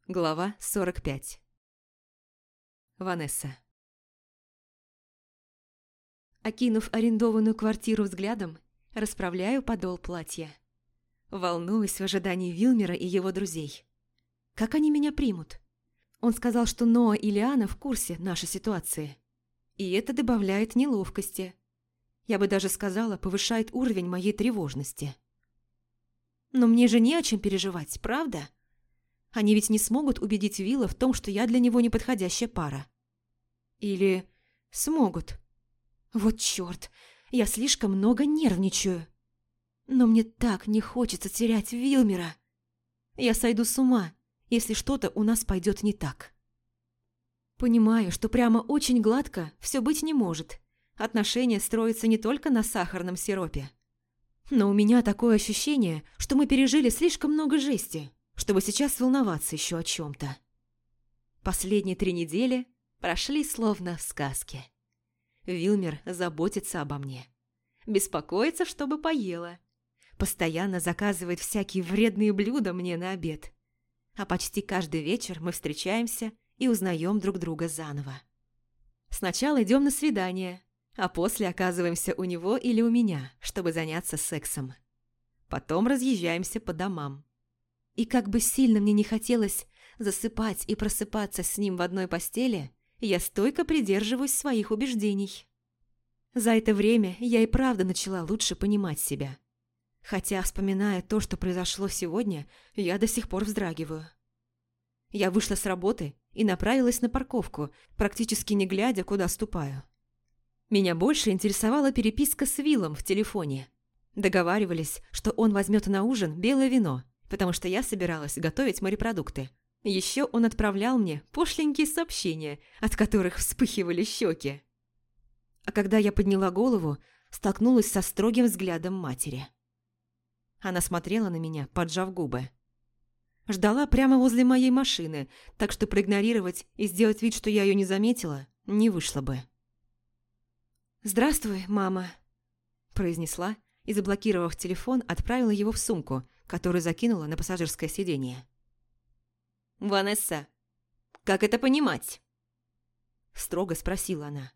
Глава 45. Ванесса. Окинув арендованную квартиру взглядом, расправляю подол платья. Волнуюсь в ожидании Вилмера и его друзей. Как они меня примут? Он сказал, что Ноа и Лиана в курсе нашей ситуации. И это добавляет неловкости. Я бы даже сказала, повышает уровень моей тревожности. Но мне же не о чем переживать, правда? Они ведь не смогут убедить Вилла в том, что я для него неподходящая пара. Или смогут. Вот чёрт, я слишком много нервничаю. Но мне так не хочется терять Вилмера. Я сойду с ума, если что-то у нас пойдет не так. Понимаю, что прямо очень гладко все быть не может. Отношения строятся не только на сахарном сиропе. Но у меня такое ощущение, что мы пережили слишком много жести, чтобы сейчас волноваться еще о чем-то. Последние 3 недели прошли словно в сказке. Вилмер заботится обо мне. Беспокоится, чтобы поела. Постоянно заказывает всякие вредные блюда мне на обед. А почти каждый вечер мы встречаемся и узнаем друг друга заново. Сначала идем на свидание, а после оказываемся у него или у меня, чтобы заняться сексом. Потом разъезжаемся по домам. И как бы сильно мне не хотелось засыпать и просыпаться с ним в одной постели, я стойко придерживаюсь своих убеждений. За это время я и правда начала лучше понимать себя. Хотя, вспоминая то, что произошло сегодня, я до сих пор вздрагиваю. Я вышла с работы и направилась на парковку, практически не глядя, куда ступаю. Меня больше интересовала переписка с Виллом в телефоне. Договаривались, что он возьмет на ужин белое вино, потому что я собиралась готовить морепродукты. Еще он отправлял мне пошленькие сообщения, от которых вспыхивали щеки. А когда я подняла голову, столкнулась со строгим взглядом матери. Она смотрела на меня, поджав губы. Ждала прямо возле моей машины, так что проигнорировать и сделать вид, что я ее не заметила, не вышло бы. «Здравствуй, мама», – произнесла и, заблокировав телефон, отправила его в сумку, которую закинула на пассажирское сиденье. «Ванесса, как это понимать?» – строго спросила она.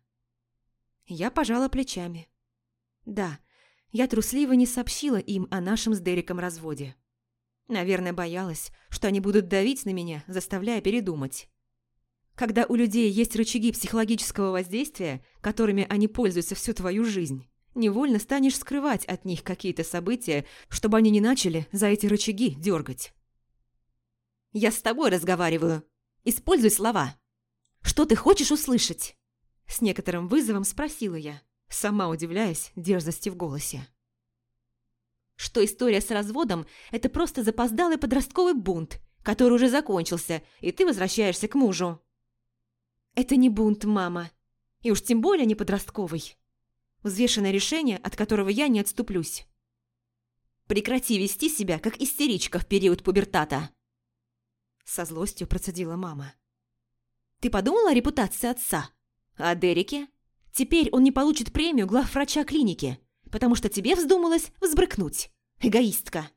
Я пожала плечами. Да, я трусливо не сообщила им о нашем с Дереком разводе. Наверное, боялась, что они будут давить на меня, заставляя передумать. Когда у людей есть рычаги психологического воздействия, которыми они пользуются всю твою жизнь, невольно станешь скрывать от них какие-то события, чтобы они не начали за эти рычаги дергать. «Я с тобой разговариваю. Используй слова. Что ты хочешь услышать?» С некоторым вызовом спросила я, сама удивляясь дерзости в голосе. «Что история с разводом – это просто запоздалый подростковый бунт, который уже закончился, и ты возвращаешься к мужу». «Это не бунт, мама. И уж тем более не подростковый. Взвешенное решение, от которого я не отступлюсь». «Прекрати вести себя, как истеричка в период пубертата», – со злостью процедила мама. «Ты подумала о репутации отца? О Дереке? Теперь он не получит премию главврача клиники, потому что тебе вздумалось взбрыкнуть. Эгоистка».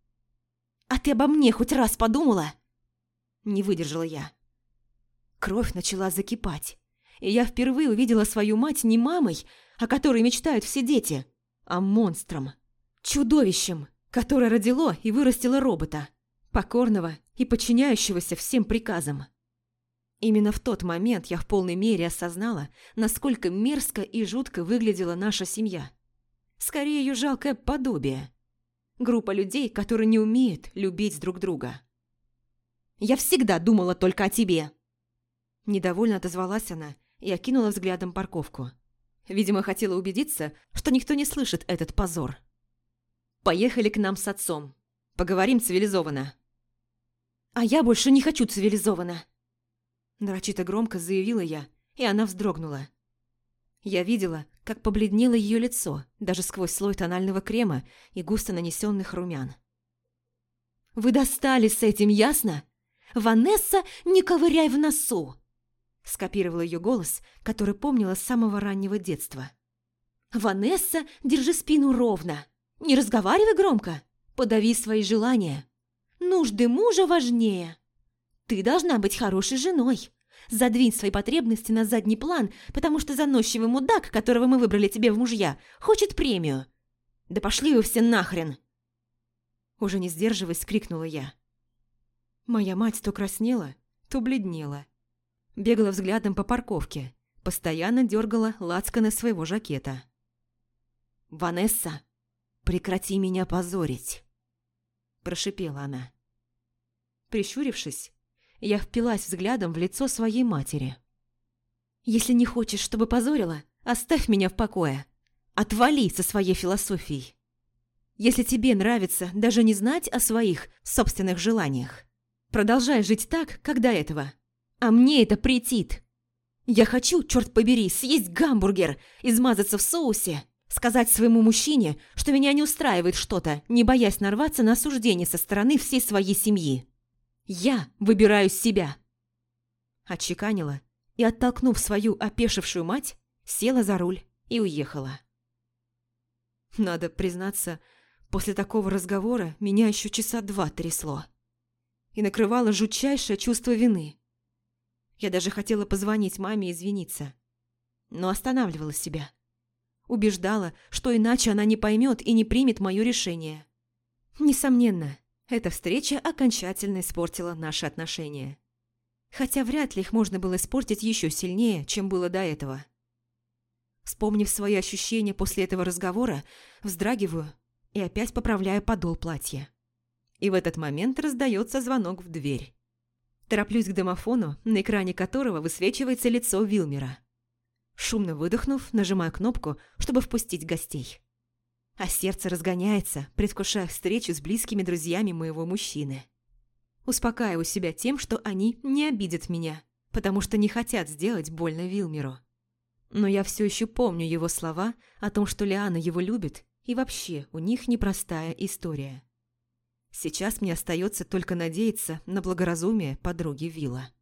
«А ты обо мне хоть раз подумала?» Не выдержала я. Кровь начала закипать, и я впервые увидела свою мать не мамой, о которой мечтают все дети, а монстром, чудовищем, которое родило и вырастило робота, покорного и подчиняющегося всем приказам. Именно в тот момент я в полной мере осознала, насколько мерзко и жутко выглядела наша семья. Скорее, ее жалкое подобие. Группа людей, которые не умеют любить друг друга. «Я всегда думала только о тебе!» Недовольно отозвалась она и окинула взглядом парковку. Видимо, хотела убедиться, что никто не слышит этот позор. «Поехали к нам с отцом. Поговорим цивилизованно». «А я больше не хочу цивилизованно!» Нарочито громко заявила я, и она вздрогнула. Я видела, как побледнело ее лицо, даже сквозь слой тонального крема и густо нанесенных румян. «Вы достали с этим, ясно? Ванесса, не ковыряй в носу!» Скопировала ее голос, который помнила с самого раннего детства. «Ванесса, держи спину ровно. Не разговаривай громко. Подави свои желания. Нужды мужа важнее. Ты должна быть хорошей женой. Задвинь свои потребности на задний план, потому что заносчивый мудак, которого мы выбрали тебе в мужья, хочет премию. Да пошли вы все нахрен!» Уже не сдерживаясь, крикнула я. Моя мать то краснела, то бледнела. Бегала взглядом по парковке, постоянно дергала лацканы своего жакета. «Ванесса, прекрати меня позорить!» Прошипела она. Прищурившись, я впилась взглядом в лицо своей матери. «Если не хочешь, чтобы позорила, оставь меня в покое. Отвали со своей философией. Если тебе нравится даже не знать о своих собственных желаниях, продолжай жить так, как до этого. А мне это претит. Я хочу, черт побери, съесть гамбургер, измазаться в соусе, сказать своему мужчине, что меня не устраивает что-то, не боясь нарваться на осуждение со стороны всей своей семьи. Я выбираю себя!» Отчеканила и, оттолкнув свою опешившую мать, села за руль и уехала. Надо признаться, после такого разговора меня еще часа 2 трясло. И накрывало жутчайшее чувство вины. Я даже хотела позвонить маме и извиниться, но останавливала себя. Убеждала, что иначе она не поймет и не примет мое решение. Несомненно, эта встреча окончательно испортила наши отношения. Хотя вряд ли их можно было испортить еще сильнее, чем было до этого. Вспомнив свои ощущения после этого разговора, вздрагиваю и опять поправляю подол платья. И в этот момент раздается звонок в дверь. Тороплюсь к домофону, на экране которого высвечивается лицо Вилмера. Шумно выдохнув, нажимаю кнопку, чтобы впустить гостей. А сердце разгоняется, предвкушая встречу с близкими друзьями моего мужчины. Успокаиваю себя тем, что они не обидят меня, потому что не хотят сделать больно Вилмеру. Но я все еще помню его слова о том, что Лиана его любит, и вообще у них непростая история. Сейчас мне остается только надеяться на благоразумие подруги Вилла.